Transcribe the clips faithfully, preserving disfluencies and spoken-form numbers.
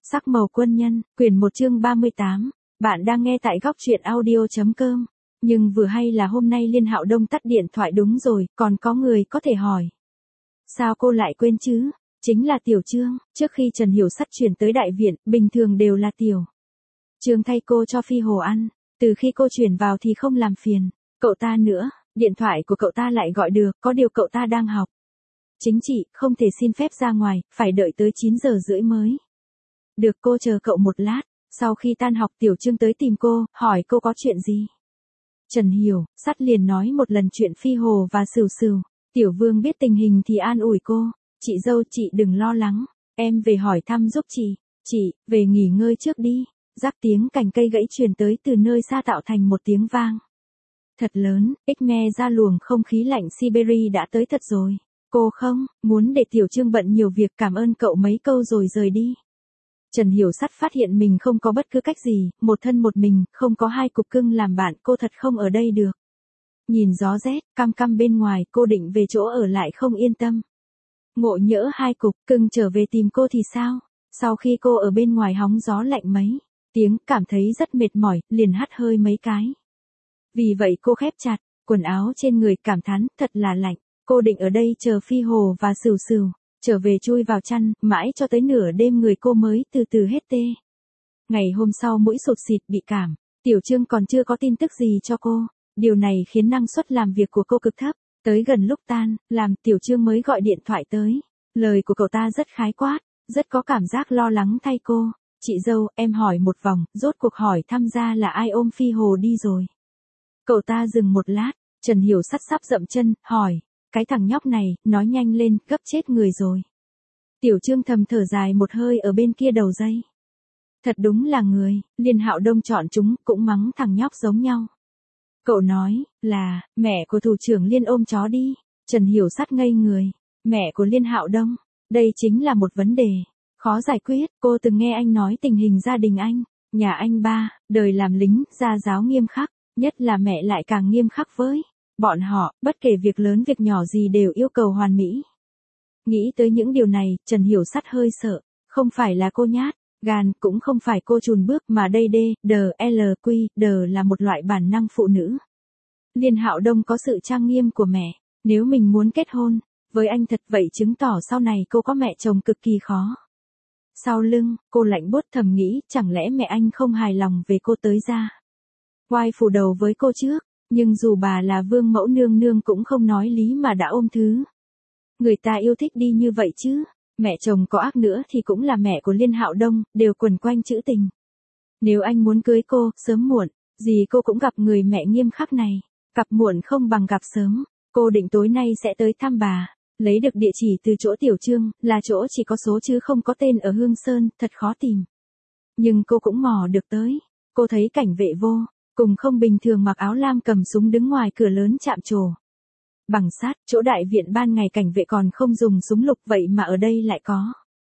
Sắc màu quân nhân, quyển một chương ba mươi tám. Bạn đang nghe tại góc truyện audio.com. Nhưng vừa hay là hôm nay Liên Hạo Đông tắt điện thoại đúng rồi, còn có người có thể hỏi. Sao cô lại quên chứ? Chính là Tiểu Trương, trước khi Trần Hiểu Sắt chuyển tới đại viện, bình thường đều là Tiểu Trương thay cô cho Phi Hồ ăn. Từ khi cô chuyển vào thì không làm phiền cậu ta nữa, điện thoại của cậu ta lại gọi được, có điều cậu ta đang học chính trị, không thể xin phép ra ngoài, phải đợi tới chín giờ rưỡi mới được. Cô chờ cậu một lát. Sau khi tan học Tiểu Trương tới tìm cô, hỏi cô có chuyện gì. Trần Hiểu Sắt liền nói một lần chuyện Phi Hồ và Sửu Sửu. Tiểu Vương biết tình hình thì an ủi cô. Chị dâu, chị đừng lo lắng, em về hỏi thăm giúp chị. Chị, về nghỉ ngơi trước đi. Rắc tiếng cành cây gãy truyền tới từ nơi xa tạo thành một tiếng vang thật lớn, ích me ra luồng không khí lạnh Siberia đã tới thật rồi. Cô không muốn để Tiểu Trương bận nhiều việc, cảm ơn cậu mấy câu rồi rời đi. Trần Hiểu Sắt phát hiện mình không có bất cứ cách gì, một thân một mình, không có hai cục cưng làm bạn, cô thật không ở đây được. Nhìn gió rét, căm căm bên ngoài, cô định về chỗ ở lại không yên tâm. Ngộ nhỡ hai cục cưng trở về tìm cô thì sao? Sau khi cô ở bên ngoài hóng gió lạnh mấy tiếng, cảm thấy rất mệt mỏi, liền hắt hơi mấy cái. Vì vậy cô khép chặt quần áo trên người, cảm thán thật là lạnh. Cô định ở đây chờ Phi Hồ và Sửu Sửu trở về chui vào chăn, mãi cho tới nửa đêm người cô mới từ từ hết tê. Ngày hôm sau mũi sụt xịt bị cảm, Tiểu Trương còn chưa có tin tức gì cho cô. Điều này khiến năng suất làm việc của cô cực thấp. Tới gần lúc tan làm, Tiểu Trương mới gọi điện thoại tới. Lời của cậu ta rất khái quát, rất có cảm giác lo lắng thay cô. Chị dâu, em hỏi một vòng, rốt cuộc hỏi tham gia là ai ôm Phi Hồ đi rồi. Cậu ta dừng một lát, Trần Hiểu Sắt sắp dậm chân, hỏi. Cái thằng nhóc này, nói nhanh lên, gấp chết người rồi. Tiểu Trương thầm thở dài một hơi ở bên kia đầu dây. Thật đúng là người, Liên Hạo Đông chọn chúng, cũng mắng thằng nhóc giống nhau. Cậu nói, là, mẹ của thủ trưởng Liên ôm chó đi. Trần Hiểu Sắt ngây người. Mẹ của Liên Hạo Đông, đây chính là một vấn đề khó giải quyết. Cô từng nghe anh nói tình hình gia đình anh. Nhà anh ba, đời làm lính, gia giáo nghiêm khắc, nhất là mẹ lại càng nghiêm khắc với bọn họ, bất kể việc lớn việc nhỏ gì đều yêu cầu hoàn mỹ. Nghĩ tới những điều này, Trần Hiểu Sắt hơi sợ. Không phải là cô nhát gan, cũng không phải cô chùn bước, mà đây D, D, L, Q, D là một loại bản năng phụ nữ. Liên Hạo Đông có sự trang nghiêm của mẹ. Nếu mình muốn kết hôn với anh thật vậy chứng tỏ sau này cô có mẹ chồng cực kỳ khó. Sau lưng, cô lạnh buốt thầm nghĩ, chẳng lẽ mẹ anh không hài lòng về cô tới ra quay phủ đầu với cô trước. Nhưng dù bà là vương mẫu nương nương cũng không nói lý mà đã ôm thứ người ta yêu thích đi như vậy chứ. Mẹ chồng có ác nữa thì cũng là mẹ của Liên Hạo Đông, đều quần quanh chữ tình. Nếu anh muốn cưới cô, sớm muộn gì cô cũng gặp người mẹ nghiêm khắc này. Gặp muộn không bằng gặp sớm. Cô định tối nay sẽ tới thăm bà. Lấy được địa chỉ từ chỗ Tiểu Trương, là chỗ chỉ có số chứ không có tên ở Hương Sơn, thật khó tìm. Nhưng cô cũng mò được tới. Cô thấy cảnh vệ vô cùng không bình thường, mặc áo lam cầm súng đứng ngoài cửa lớn chạm trổ bằng sát. Chỗ đại viện ban ngày cảnh vệ còn không dùng súng lục, vậy mà ở đây lại có.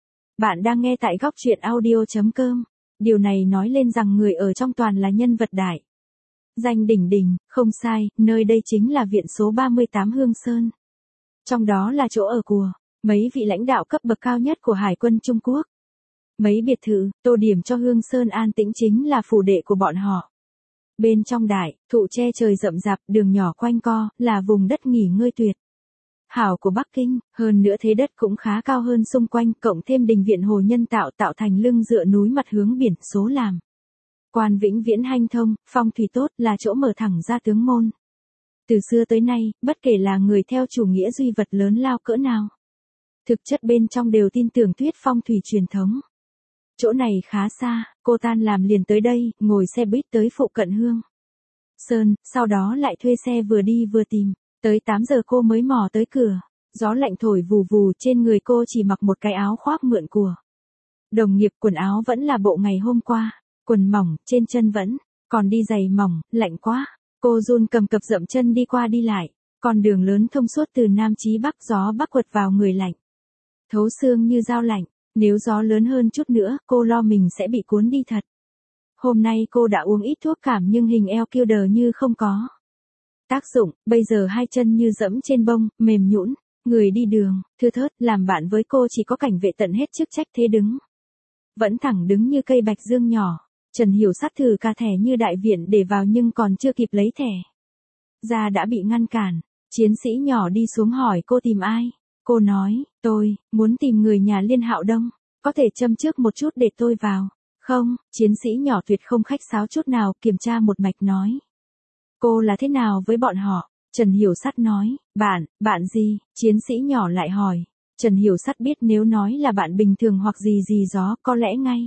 Bạn đang nghe tại góc truyện audio.com. Điều này nói lên rằng người ở trong toàn là nhân vật đại danh đỉnh đỉnh. Không sai, nơi đây chính là viện số ba mươi tám Hương Sơn. Trong đó là chỗ ở của mấy vị lãnh đạo cấp bậc cao nhất của Hải quân Trung Quốc. Mấy biệt thự tô điểm cho Hương Sơn an tĩnh chính là phủ đệ của bọn họ. Bên trong đại thụ che trời rậm rạp, đường nhỏ quanh co, là vùng đất nghỉ ngơi tuyệt hảo của Bắc Kinh. Hơn nữa thế đất cũng khá cao hơn xung quanh, cộng thêm đình viện hồ nhân tạo tạo thành lưng dựa núi mặt hướng biển. Số làm quan vĩnh viễn hanh thông, phong thủy tốt, là chỗ mở thẳng ra tướng môn. Từ xưa tới nay, bất kể là người theo chủ nghĩa duy vật lớn lao cỡ nào, thực chất bên trong đều tin tưởng thuyết phong thủy truyền thống. Chỗ này khá xa, cô tan làm liền tới đây, ngồi xe buýt tới phụ cận Hương Sơn, sau đó lại thuê xe vừa đi vừa tìm. Tới tám giờ cô mới mò tới cửa. Gió lạnh thổi vù vù, trên người cô chỉ mặc một cái áo khoác mượn của đồng nghiệp, quần áo vẫn là bộ ngày hôm qua. Quần mỏng, trên chân vẫn còn đi giày mỏng, lạnh quá. Cô run cầm cập dậm chân đi qua đi lại. Con đường lớn thông suốt từ Nam chí Bắc, gió bắc quật vào người lạnh thấu xương như dao lạnh. Nếu gió lớn hơn chút nữa, cô lo mình sẽ bị cuốn đi thật. Hôm nay cô đã uống ít thuốc cảm nhưng hình eo kêu đờ như không có tác dụng, bây giờ hai chân như dẫm trên bông, mềm nhũn. Người đi đường thưa thớt, làm bạn với cô chỉ có cảnh vệ tận hết chức trách thế đứng vẫn thẳng đứng như cây bạch dương nhỏ. Trần Hiểu Sắt thử cả thẻ như đại viện để vào nhưng còn chưa kịp lấy thẻ ra đã bị ngăn cản. Chiến sĩ nhỏ đi xuống hỏi cô tìm ai. Cô nói, tôi, muốn tìm người nhà Liên Hạo Đông. Có thể châm trước một chút để tôi vào. Không, chiến sĩ nhỏ tuyệt không khách sáo chút nào, kiểm tra một mạch nói. Cô là thế nào với bọn họ? Trần Hiểu Sắt nói, bạn, bạn gì? Chiến sĩ nhỏ lại hỏi. Trần Hiểu Sắt biết nếu nói là bạn bình thường hoặc gì gì đó có lẽ ngay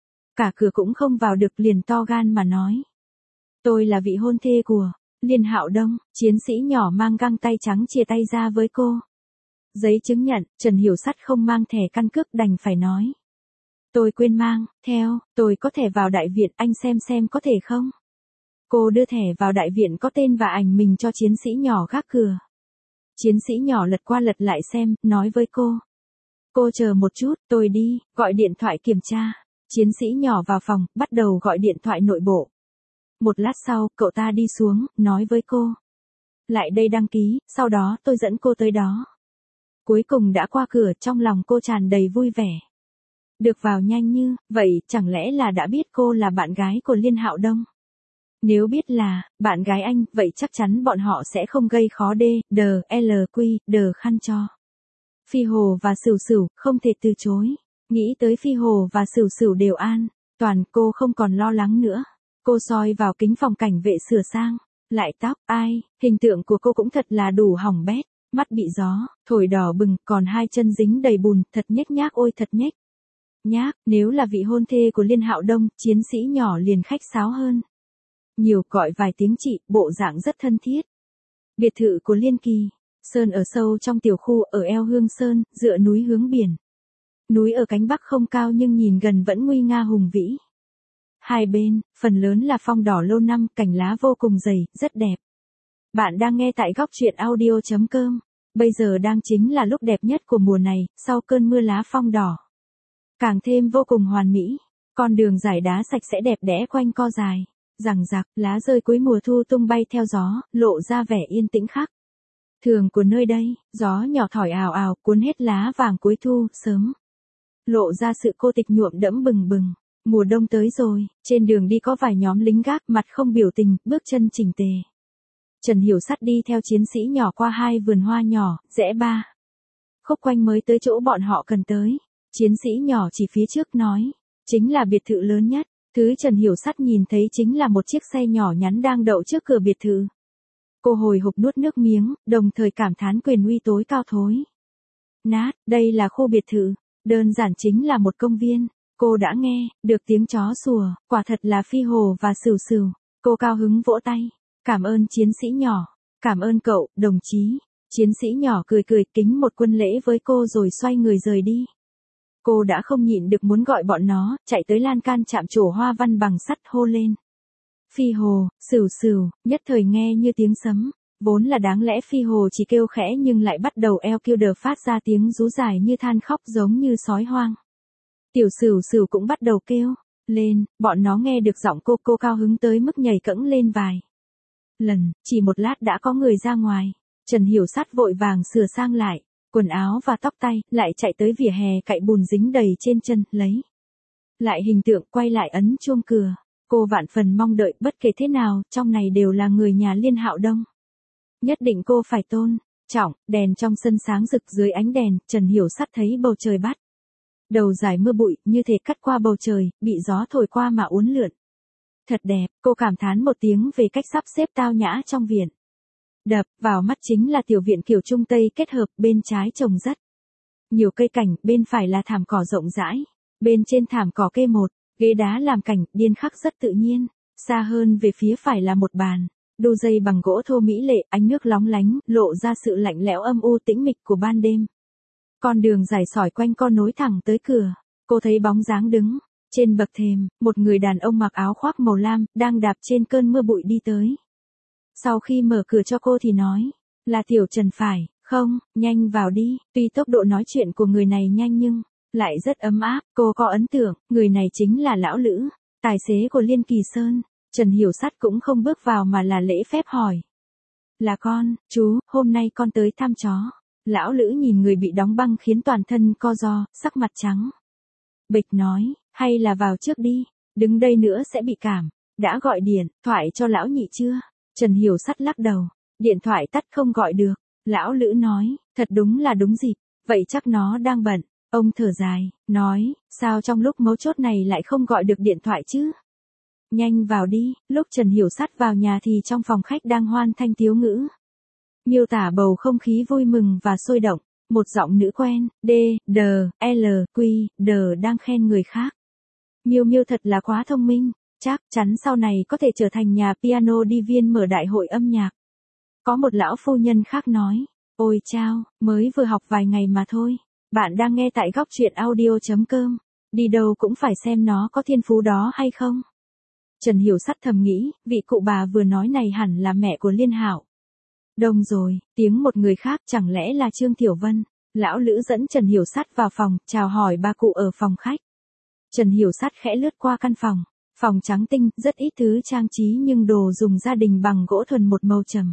cả cửa cũng không vào được, liền to gan mà nói. Tôi là vị hôn thê của Liên Hạo Đông. Chiến sĩ nhỏ mang găng tay trắng chia tay ra với cô. Giấy chứng nhận, Trần Hiểu Sắt không mang thẻ căn cước đành phải nói. Tôi quên mang, theo, tôi có thể vào đại viện, anh xem xem có thể không? Cô đưa thẻ vào đại viện có tên và ảnh mình cho chiến sĩ nhỏ gác cửa. Chiến sĩ nhỏ lật qua lật lại xem, nói với cô. Cô chờ một chút, tôi đi, gọi điện thoại kiểm tra. Chiến sĩ nhỏ vào phòng, bắt đầu gọi điện thoại nội bộ. Một lát sau, cậu ta đi xuống, nói với cô. Lại đây đăng ký, sau đó tôi dẫn cô tới đó. Cuối cùng đã qua cửa, trong lòng cô tràn đầy vui vẻ. Được vào nhanh như vậy, chẳng lẽ là đã biết cô là bạn gái của Liên Hạo Đông? Nếu biết là bạn gái anh, vậy chắc chắn bọn họ sẽ không gây khó đê, đờ, l, quy, đờ khăn cho. Phi Hồ và Sửu Sửu không thể từ chối. Nghĩ tới Phi Hồ và Sửu Sửu đều an toàn, cô không còn lo lắng nữa. Cô soi vào kính phòng cảnh vệ sửa sang lại tóc, ai, hình tượng của cô cũng thật là đủ hỏng bét, mắt bị gió thổi đỏ bừng, còn hai chân dính đầy bùn, thật nhếch nhác, ôi thật nhếch nhác. Nếu là vị hôn thê của Liên Hạo Đông, chiến sĩ nhỏ liền khách sáo hơn nhiều, gọi vài tiếng chị, bộ dạng rất thân thiết. Biệt thự của Liên Kỳ Sơn ở sâu trong tiểu khu ở eo Hương Sơn, dựa núi hướng biển. Núi ở cánh bắc không cao nhưng nhìn gần vẫn nguy nga hùng vĩ. Hai bên, phần lớn là phong đỏ lâu năm, cành lá vô cùng dày, rất đẹp. Bạn đang nghe tại góc truyện audio chấm com. Bây giờ đang chính là lúc đẹp nhất của mùa này, sau cơn mưa lá phong đỏ. Càng thêm vô cùng hoàn mỹ. Con đường dải đá sạch sẽ đẹp đẽ quanh co dài. Rằng rạc, lá rơi cuối mùa thu tung bay theo gió, lộ ra vẻ yên tĩnh khác thường của nơi đây. Gió nhỏ thổi ào ào, cuốn hết lá vàng cuối thu, sớm lộ ra sự cô tịch nhuộm đẫm bừng bừng. Mùa đông tới rồi, trên đường đi có vài nhóm lính gác, mặt không biểu tình, bước chân chỉnh tề. Trần Hiểu Sắt đi theo chiến sĩ nhỏ qua hai vườn hoa nhỏ, rẽ ba khúc quanh mới tới chỗ bọn họ cần tới. Chiến sĩ nhỏ chỉ phía trước nói, chính là biệt thự lớn nhất. Thứ Trần Hiểu Sắt nhìn thấy chính là một chiếc xe nhỏ nhắn đang đậu trước cửa biệt thự. Cô hồi hộp nuốt nước miếng, đồng thời cảm thán quyền uy tối cao thối. Nát, đây là khu biệt thự, đơn giản chính là một công viên. Cô đã nghe được tiếng chó sủa, quả thật là Phi Hồ và Sửu Sửu. Cô cao hứng vỗ tay, cảm ơn chiến sĩ nhỏ, cảm ơn cậu, đồng chí. Chiến sĩ nhỏ cười cười kính một quân lễ với cô rồi xoay người rời đi. Cô đã không nhịn được muốn gọi bọn nó, chạy tới lan can chạm trổ hoa văn bằng sắt hô lên. Phi Hồ, Sửu Sửu, nhất thời nghe như tiếng sấm. Vốn là đáng lẽ Phi Hồ chỉ kêu khẽ nhưng lại bắt đầu eo kêu đờ phát ra tiếng rú dài như than khóc giống như sói hoang. Tiểu Sửu Sửu cũng bắt đầu kêu lên, bọn nó nghe được giọng cô, cô cao hứng tới mức nhảy cẫng lên vài lần, chỉ một lát đã có người ra ngoài. Trần Hiểu Sắt vội vàng sửa sang lại quần áo và tóc tay, lại chạy tới vỉa hè cạy bùn dính đầy trên chân, lấy lại hình tượng, quay lại ấn chuông cửa. Cô vạn phần mong đợi, bất kể thế nào, trong này đều là người nhà Liên Hạo Đông. Nhất định cô phải tôn trọng. Đèn trong sân sáng rực dưới ánh đèn, Trần Hiểu Sắt thấy bầu trời bắt đầu dài mưa bụi, như thể cắt qua bầu trời, bị gió thổi qua mà uốn lượn. Thật đẹp, cô cảm thán một tiếng về cách sắp xếp tao nhã trong viện. Đập vào mắt chính là tiểu viện kiểu Trung Tây kết hợp, bên trái trồng rất nhiều cây cảnh, bên phải là thảm cỏ rộng rãi. Bên trên thảm cỏ kê một ghế đá làm cảnh, điên khắc rất tự nhiên. Xa hơn về phía phải là một bàn đu dây bằng gỗ thô mỹ lệ, ánh nước lóng lánh, lộ ra sự lạnh lẽo âm u tĩnh mịch của ban đêm. Con đường dài sỏi quanh co nối thẳng tới cửa. Cô thấy bóng dáng đứng trên bậc thềm, một người đàn ông mặc áo khoác màu lam, đang đạp trên cơn mưa bụi đi tới. Sau khi mở cửa cho cô thì nói, là Tiểu Trần phải không, nhanh vào đi. Tuy tốc độ nói chuyện của người này nhanh nhưng lại rất ấm áp, cô có ấn tượng, người này chính là lão Lữ, tài xế của Liên Kỳ Sơn. Trần Hiểu Sắt cũng không bước vào mà là lễ phép hỏi. Là con, chú, hôm nay con tới thăm chó. Lão Lữ nhìn người bị đóng băng khiến toàn thân co ro, sắc mặt trắng bệch nói, Hay là vào trước đi, đứng đây nữa sẽ bị cảm. Đã gọi điện thoại cho lão nhị chưa? Trần Hiểu Sắt lắc đầu. Điện thoại tắt không gọi được. Lão Lữ nói, thật đúng là đúng dịp. Vậy chắc nó đang bận. Ông thở dài, nói, sao trong lúc mấu chốt này lại không gọi được điện thoại chứ? Nhanh vào đi. Lúc Trần Hiểu Sắt vào nhà thì trong phòng khách đang hoan thanh tiếu ngữ. Miêu tả bầu không khí vui mừng và sôi động. Một giọng nữ quen, D, D, L, Q, D đang khen người khác. Miêu Miêu thật là quá thông minh, chắc chắn sau này có thể trở thành nhà piano đi viên mở đại hội âm nhạc. Có một lão phu nhân khác nói, ôi chao, mới vừa học vài ngày mà thôi. Bạn đang nghe tại góc truyện audio chấm com. Đi đâu cũng phải xem nó có thiên phú đó hay không. Trần Hiểu Sắt thầm nghĩ, vị cụ bà vừa nói này hẳn là mẹ của Liên Hạo. Đông rồi, tiếng một người khác chẳng lẽ là Trương Tiểu Vân. Lão Lữ dẫn Trần Hiểu Sắt vào phòng, chào hỏi ba cụ ở phòng khách. Trần Hiểu Sắt khẽ lướt qua căn phòng. Phòng trắng tinh, rất ít thứ trang trí nhưng đồ dùng gia đình bằng gỗ thuần một màu trầm.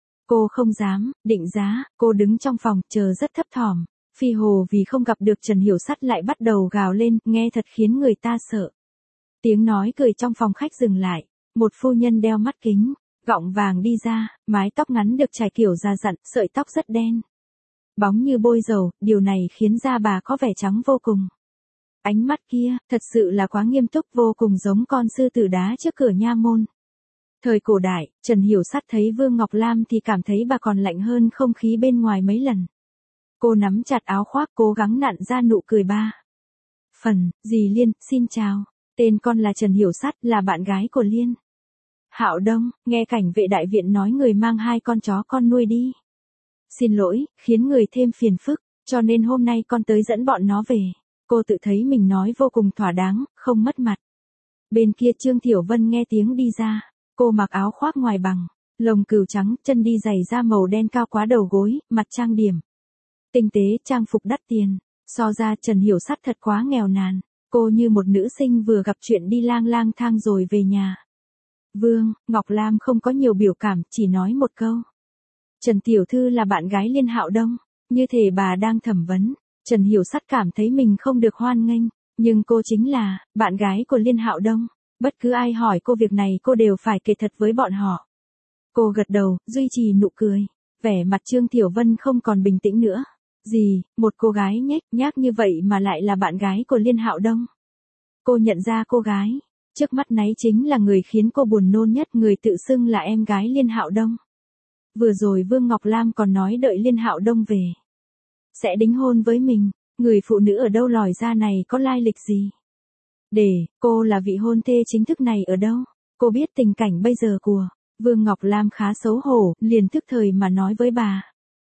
Cô không dám định giá, cô đứng trong phòng chờ rất thấp thỏm. Phi Hồ vì không gặp được Trần Hiểu Sắt lại bắt đầu gào lên, nghe thật khiến người ta sợ. Tiếng nói cười trong phòng khách dừng lại. Một phu nhân đeo mắt kính, gọng vàng đi ra, mái tóc ngắn được trải kiểu già dặn, sợi tóc rất đen. Bóng như bôi dầu, điều này khiến da bà có vẻ trắng vô cùng. Ánh mắt kia, thật sự là quá nghiêm túc, vô cùng giống con sư tử đá trước cửa nha môn. Thời cổ đại, Trần Hiểu Sắt thấy Vương Ngọc Lam thì cảm thấy bà còn lạnh hơn không khí bên ngoài mấy lần. Cô nắm chặt áo khoác cố gắng nặn ra nụ cười ba. Phần, dì Liên, xin chào. Tên con là Trần Hiểu Sắt, là bạn gái của Liên Hạo Đông. Nghe cảnh vệ đại viện nói người mang hai con chó con nuôi đi. Xin lỗi, khiến người thêm phiền phức, cho nên hôm nay con tới dẫn bọn nó về. Cô tự thấy mình nói vô cùng thỏa đáng, không mất mặt. Bên kia Trương Tiểu Vân nghe tiếng đi ra. Cô mặc áo khoác ngoài bằng, lông cừu trắng, chân đi giày da màu đen cao quá đầu gối, mặt trang điểm. Tinh tế, trang phục đắt tiền. So ra Trần Hiểu Sắt thật quá nghèo nàn. Cô như một nữ sinh vừa gặp chuyện đi lang lang thang rồi về nhà. Vương Ngọc Lam không có nhiều biểu cảm, chỉ nói một câu. Trần Tiểu Thư là bạn gái Liên Hạo Đông. Như thể bà đang thẩm vấn. Trần Hiểu Sắt cảm thấy mình không được hoan nghênh. Nhưng cô chính là bạn gái của Liên Hạo Đông. Bất cứ ai hỏi cô việc này cô đều phải kể thật với bọn họ. Cô gật đầu, duy trì nụ cười. Vẻ mặt Trương Tiểu Vân không còn bình tĩnh nữa. Gì, một cô gái nhếch nhác như vậy mà lại là bạn gái của Liên Hạo Đông. Cô nhận ra cô gái trước mắt náy chính là người khiến cô buồn nôn nhất, người tự xưng là em gái Liên Hạo Đông. Vừa rồi Vương Ngọc Lam còn nói đợi Liên Hạo Đông về sẽ đính hôn với mình. Người phụ nữ ở đâu lòi ra này có lai lịch gì? Để, cô là vị hôn thê chính thức này ở đâu? Cô biết tình cảnh bây giờ của Vương Ngọc Lam khá xấu hổ, liền tức thời mà nói với bà.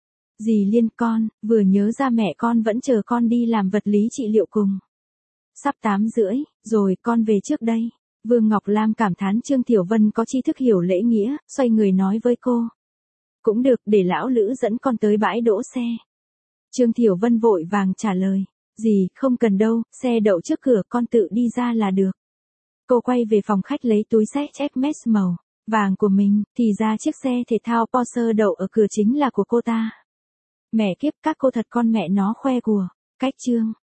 Dì Liên, con, vừa nhớ ra mẹ con vẫn chờ con đi làm vật lý trị liệu cùng. Sắp tám rưỡi, rồi con về trước đây. Vương Ngọc Lam cảm thán Trương Tiểu Vân có tri thức hiểu lễ nghĩa, xoay người nói với cô. Cũng được, để lão Lữ dẫn con tới bãi đỗ xe. Trương Tiểu Vân vội vàng trả lời. Dì, không cần đâu, xe đậu trước cửa, con tự đi ra là được. Cô quay về phòng khách lấy túi xách Hermes màu vàng của mình, thì ra chiếc xe thể thao Porsche đậu ở cửa chính là của cô ta. Mẹ kiếp, các cô thật con mẹ nó khoe của. Cách chương